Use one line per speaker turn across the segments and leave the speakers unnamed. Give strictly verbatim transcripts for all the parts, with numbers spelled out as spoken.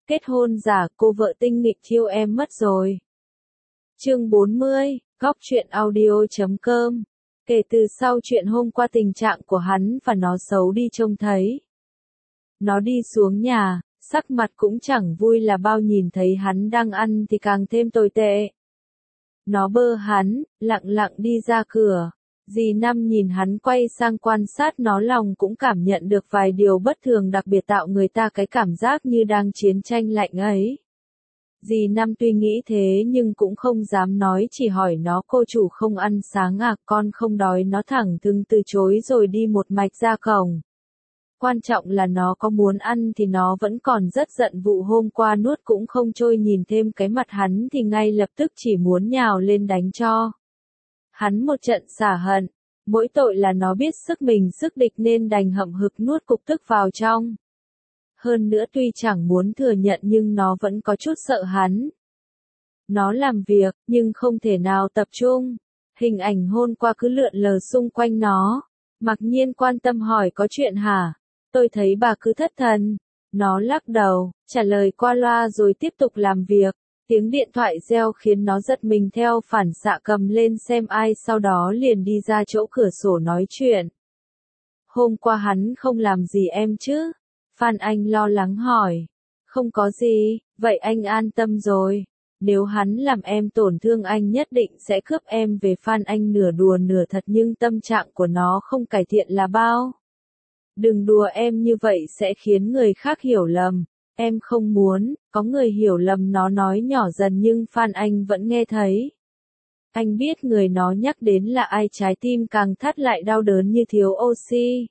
Kết hôn giả, cô vợ tinh nghịch thiêu em mất rồi. Chương bốn mươi, góc truyện audio chấm com. Kể từ sau chuyện hôm qua tình trạng của hắn và nó xấu đi trông thấy. Nó đi xuống nhà, sắc mặt cũng chẳng vui là bao, nhìn thấy hắn đang ăn thì càng thêm tồi tệ. Nó bơ hắn, lặng lặng đi ra cửa. Dì Năm nhìn hắn quay sang quan sát nó, lòng cũng cảm nhận được vài điều bất thường đặc biệt tạo người ta cái cảm giác như đang chiến tranh lạnh ấy. Dì Năm tuy nghĩ thế nhưng cũng không dám nói, chỉ hỏi nó: cô chủ không ăn sáng à, con không đói. Nó thẳng thừng từ chối rồi đi một mạch ra cổng. Quan trọng là nó có muốn ăn thì nó vẫn còn rất giận, vụ hôm qua nuốt cũng không trôi, nhìn thêm cái mặt hắn thì ngay lập tức chỉ muốn nhào lên đánh cho hắn một trận xả hận. Mỗi tội là nó biết sức mình sức địch nên đành hậm hực nuốt cục tức vào trong. Hơn nữa tuy chẳng muốn thừa nhận nhưng nó vẫn có chút sợ hắn. Nó làm việc, nhưng không thể nào tập trung. Hình ảnh hôm qua cứ lượn lờ xung quanh nó. Mặc Nhiên quan tâm hỏi: có chuyện hả? Tôi thấy bà cứ thất thần. Nó lắc đầu, trả lời qua loa rồi tiếp tục làm việc. Tiếng điện thoại reo khiến nó giật mình, theo phản xạ cầm lên xem ai, sau đó liền đi ra chỗ cửa sổ nói chuyện. Hôm qua hắn không làm gì em chứ? Phan Anh lo lắng hỏi. Không có gì, vậy anh an tâm rồi. Nếu hắn làm em tổn thương anh nhất định sẽ cướp em về. Phan Anh nửa đùa nửa thật nhưng tâm trạng của nó không cải thiện là bao. Đừng đùa em như vậy sẽ khiến người khác hiểu lầm. Em không muốn có người hiểu lầm. Nó nói nhỏ dần nhưng Phan Anh vẫn nghe thấy. Anh biết người nó nhắc đến là ai, trái tim càng thắt lại, đau đớn như thiếu oxy.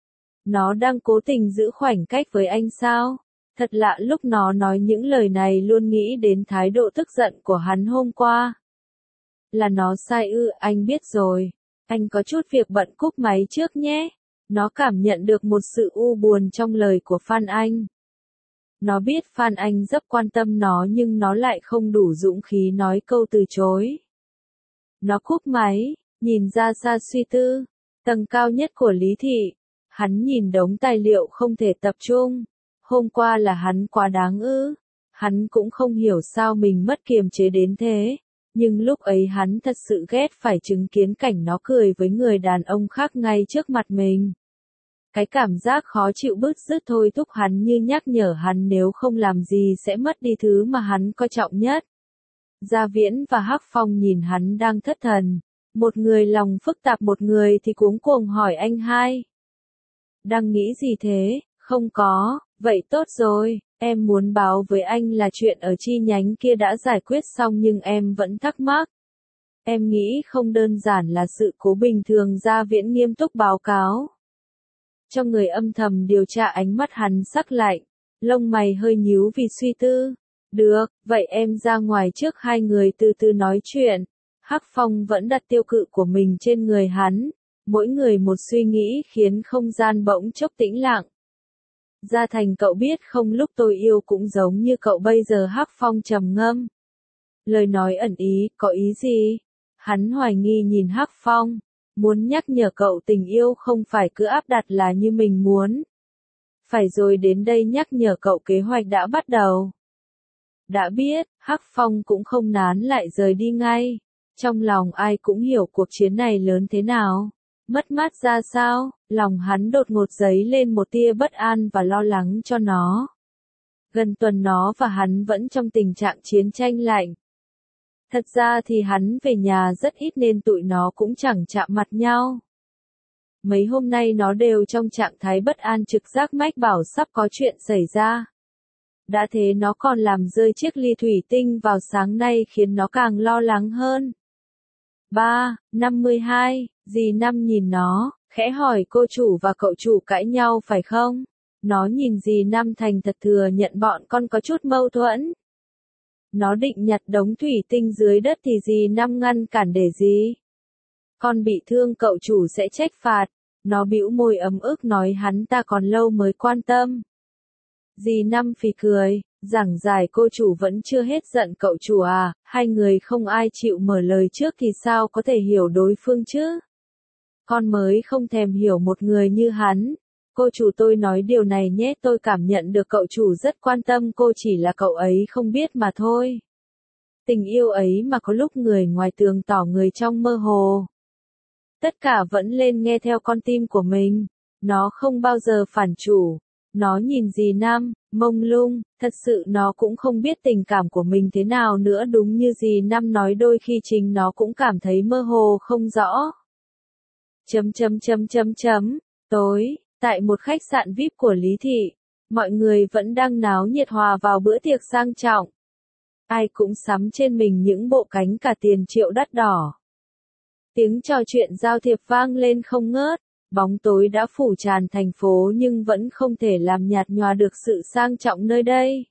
Nó đang cố tình giữ khoảnh cách với anh sao? Thật lạ, lúc nó nói những lời này luôn nghĩ đến thái độ tức giận của hắn hôm qua. Là nó sai ư? Anh biết rồi. Anh có chút việc bận, cúp máy trước nhé. Nó cảm nhận được một sự u buồn trong lời của Phan Anh. Nó biết Phan Anh rất quan tâm nó nhưng nó lại không đủ dũng khí nói câu từ chối. Nó cúp máy, nhìn ra xa suy tư. Tầng cao nhất của Lý Thị. Hắn nhìn đống tài liệu không thể tập trung. Hôm qua là hắn quá đáng ư? Hắn cũng không hiểu sao mình mất kiềm chế đến thế. Nhưng lúc ấy hắn thật sự ghét phải chứng kiến cảnh nó cười với người đàn ông khác ngay trước mặt mình. Cái cảm giác khó chịu bứt rứt thôi thúc hắn, như nhắc nhở hắn nếu không làm gì sẽ mất đi thứ mà hắn coi trọng nhất. Gia Viễn và Hắc Phong nhìn hắn đang thất thần. Một người lòng phức tạp, một người thì cuống cuồng hỏi: anh hai đang nghĩ gì thế? Không có. Vậy tốt rồi, em muốn báo với anh là chuyện ở chi nhánh kia đã giải quyết xong nhưng em vẫn thắc mắc. Em nghĩ không đơn giản là sự cố bình thường. Gia Viễn nghiêm túc báo cáo. Cho người âm thầm điều tra, ánh mắt hắn sắc lạnh, lông mày hơi nhíu vì suy tư. Được, vậy em ra ngoài trước, hai người từ từ nói chuyện. Hắc Phong vẫn đặt tiêu cự của mình trên người hắn. Mỗi người một suy nghĩ khiến không gian bỗng chốc tĩnh lặng. Gia Thành, cậu biết không, lúc tôi yêu cũng giống như cậu bây giờ. Hắc Phong trầm ngâm. Lời nói ẩn ý, có ý gì? Hắn hoài nghi nhìn Hắc Phong. Muốn nhắc nhở cậu tình yêu không phải cứ áp đặt là như mình muốn. Phải rồi, đến đây nhắc nhở cậu kế hoạch đã bắt đầu. Đã biết. Hắc Phong cũng không nán lại rời đi ngay. Trong lòng ai cũng hiểu cuộc chiến này lớn thế nào. Mất mát ra sao, lòng hắn đột ngột dấy lên một tia bất an và lo lắng cho nó. Gần tuần nó và hắn vẫn trong tình trạng chiến tranh lạnh. Thật ra thì hắn về nhà rất ít nên tụi nó cũng chẳng chạm mặt nhau. Mấy hôm nay nó đều trong trạng thái bất an, trực giác mách bảo sắp có chuyện xảy ra. Đã thế nó còn làm rơi chiếc ly thủy tinh vào sáng nay khiến nó càng lo lắng hơn. Ba, năm mươi hai, dì Năm nhìn nó, khẽ hỏi: cô chủ và cậu chủ cãi nhau phải không? Nó nhìn dì Năm thành thật thừa nhận bọn con có chút mâu thuẫn. Nó định nhặt đống thủy tinh dưới đất thì dì Năm ngăn cản. Để gì? Con bị thương cậu chủ sẽ trách phạt. Nó bĩu môi ấm ức nói: hắn ta còn lâu mới quan tâm. Dì Năm phì cười, giảng giải: cô chủ vẫn chưa hết giận cậu chủ à, hai người không ai chịu mở lời trước thì sao có thể hiểu đối phương chứ? Con mới không thèm hiểu một người như hắn. Cô chủ tôi nói điều này nhé, tôi cảm nhận được cậu chủ rất quan tâm cô, chỉ là cậu ấy không biết mà thôi. Tình yêu ấy mà có lúc người ngoài tường tỏ người trong mơ hồ. Tất cả vẫn lên nghe theo con tim của mình. Nó không bao giờ phản chủ. Nó nhìn dì Năm, mông lung, thật sự nó cũng không biết tình cảm của mình thế nào nữa, đúng như dì Năm nói, đôi khi chính nó cũng cảm thấy mơ hồ không rõ. Chấm chấm chấm chấm chấm, tối, tại một khách sạn vi ai pi của Lý Thị, mọi người vẫn đang náo nhiệt hòa vào bữa tiệc sang trọng. Ai cũng sắm trên mình những bộ cánh cả tiền triệu đắt đỏ. Tiếng trò chuyện giao thiệp vang lên không ngớt. Bóng tối đã phủ tràn thành phố nhưng vẫn không thể làm nhạt nhòa được sự sang trọng nơi đây.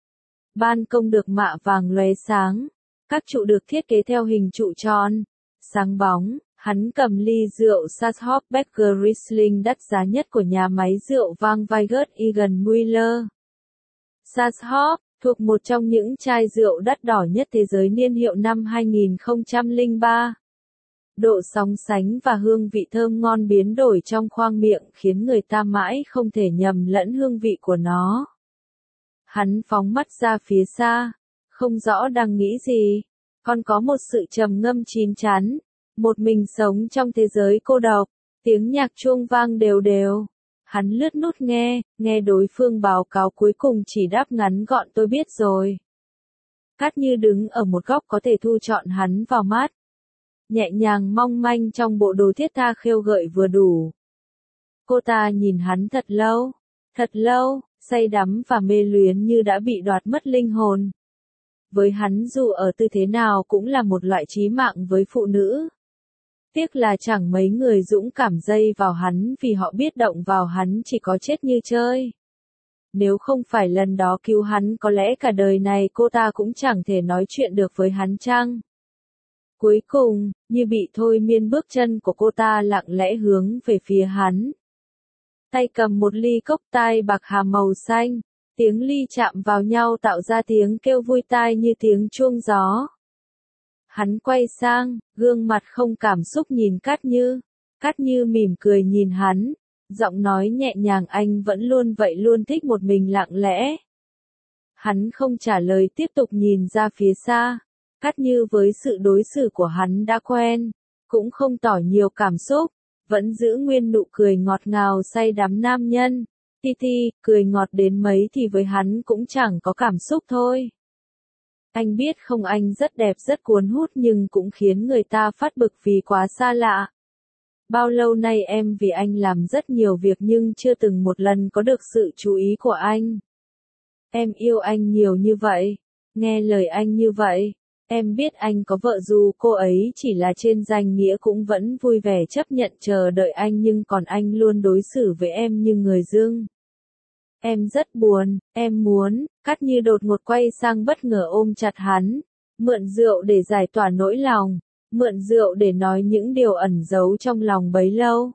Ban công được mạ vàng lóe sáng. Các trụ được thiết kế theo hình trụ tròn, sáng bóng. Hắn cầm ly rượu Schatzhof Becker Riesling đắt giá nhất của nhà máy rượu vang Weigert Egan Müller. Schatzhof, thuộc một trong những chai rượu đắt đỏ nhất thế giới, niên hiệu năm hai nghìn không trăm lẻ ba. Độ sóng sánh và hương vị thơm ngon biến đổi trong khoang miệng khiến người ta mãi không thể nhầm lẫn hương vị của nó. Hắn phóng mắt ra phía xa, không rõ đang nghĩ gì, còn có một sự trầm ngâm chín chắn, một mình sống trong thế giới cô độc, tiếng nhạc chuông vang đều đều. Hắn lướt nút nghe, nghe đối phương báo cáo, cuối cùng chỉ đáp ngắn gọn, tôi biết rồi. Cát Như đứng ở một góc có thể thu trọn hắn vào mắt. Nhẹ nhàng mong manh trong bộ đồ thiết tha khêu gợi vừa đủ. Cô ta nhìn hắn thật lâu, thật lâu, say đắm và mê luyến như đã bị đoạt mất linh hồn. Với hắn dù ở tư thế nào cũng là một loại chí mạng với phụ nữ. Tiếc là chẳng mấy người dũng cảm dây vào hắn, vì họ biết động vào hắn chỉ có chết như chơi. Nếu không phải lần đó cứu hắn, có lẽ cả đời này cô ta cũng chẳng thể nói chuyện được với hắn chăng? Cuối cùng, như bị thôi miên, bước chân của cô ta lặng lẽ hướng về phía hắn. Tay cầm một ly cốc tai bạc hà màu xanh, tiếng ly chạm vào nhau tạo ra tiếng kêu vui tai như tiếng chuông gió. Hắn quay sang, gương mặt không cảm xúc nhìn Cát Như. Cát Như mỉm cười nhìn hắn, giọng nói nhẹ nhàng, anh vẫn luôn vậy, luôn thích một mình lặng lẽ. Hắn không trả lời, tiếp tục nhìn ra phía xa. Cát Như với sự đối xử của hắn đã quen, cũng không tỏ nhiều cảm xúc, vẫn giữ nguyên nụ cười ngọt ngào say đắm nam nhân. Ti Ti, cười ngọt đến mấy thì với hắn cũng chẳng có cảm xúc thôi. Anh biết không, anh rất đẹp, rất cuốn hút, nhưng cũng khiến người ta phát bực vì quá xa lạ. Bao lâu nay em vì anh làm rất nhiều việc nhưng chưa từng một lần có được sự chú ý của anh. Em yêu anh nhiều như vậy, nghe lời anh như vậy. Em biết anh có vợ, dù cô ấy chỉ là trên danh nghĩa cũng vẫn vui vẻ chấp nhận chờ đợi anh, nhưng còn anh luôn đối xử với em như người dưng. Em rất buồn, em muốn. Cát Như đột ngột quay sang, bất ngờ ôm chặt hắn, mượn rượu để giải tỏa nỗi lòng, mượn rượu để nói những điều ẩn giấu trong lòng bấy lâu.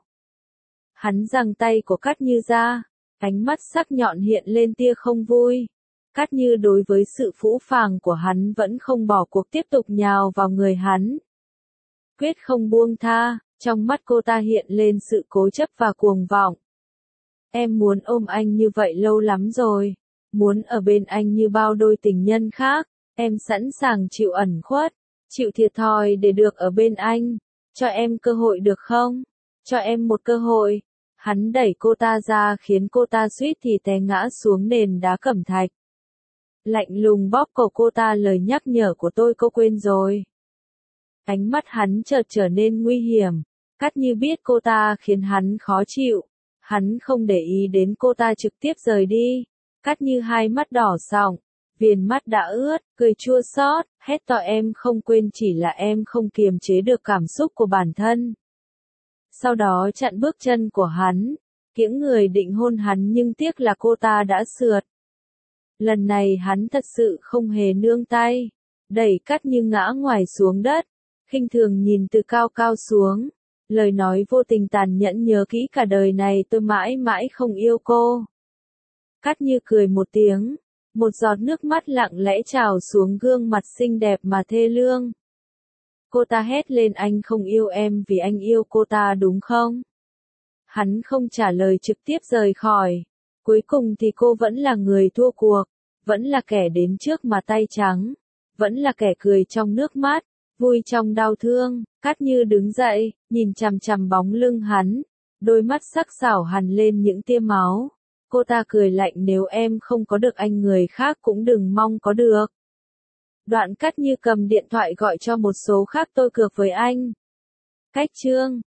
Hắn giằng tay của Cát Như ra, ánh mắt sắc nhọn hiện lên tia không vui. Cát Như đối với sự phũ phàng của hắn vẫn không bỏ cuộc, tiếp tục nhào vào người hắn. Quyết không buông tha, trong mắt cô ta hiện lên sự cố chấp và cuồng vọng. Em muốn ôm anh như vậy lâu lắm rồi, muốn ở bên anh như bao đôi tình nhân khác, em sẵn sàng chịu ẩn khuất, chịu thiệt thòi để được ở bên anh, cho em cơ hội được không? Cho em một cơ hội. Hắn đẩy cô ta ra khiến cô ta suýt thì té ngã xuống nền đá cẩm thạch. Lạnh lùng bóp cổ cô ta, lời nhắc nhở của tôi cô quên rồi. Ánh mắt hắn chợt trở nên nguy hiểm. Cát Như biết cô ta khiến hắn khó chịu. Hắn không để ý đến cô ta, trực tiếp rời đi. Cát Như hai mắt đỏ sọng, viền mắt đã ướt, cười chua xót, hét to, em không quên, chỉ là em không kiềm chế được cảm xúc của bản thân. Sau đó chặn bước chân của hắn, kiễng người định hôn hắn nhưng tiếc là cô ta đã sượt. Lần này hắn thật sự không hề nương tay, đẩy Cát Như ngã ngoài xuống đất, khinh thường nhìn từ cao cao xuống, lời nói vô tình tàn nhẫn, nhớ kỹ cả đời này tôi mãi mãi không yêu cô. Cát Như cười một tiếng, một giọt nước mắt lặng lẽ trào xuống gương mặt xinh đẹp mà thê lương. Cô ta hét lên, anh không yêu em vì anh yêu cô ta đúng không? Hắn không trả lời trực tiếp rời khỏi. Cuối cùng thì cô vẫn là người thua cuộc, vẫn là kẻ đến trước mà tay trắng, vẫn là kẻ cười trong nước mắt, vui trong đau thương. Cát Như đứng dậy, nhìn chằm chằm bóng lưng hắn, đôi mắt sắc sảo hằn lên những tia máu. Cô ta cười lạnh, nếu em không có được anh người khác cũng đừng mong có được. Đoạn Cát Như cầm điện thoại gọi cho một số khác, tôi cược với anh. Cách chương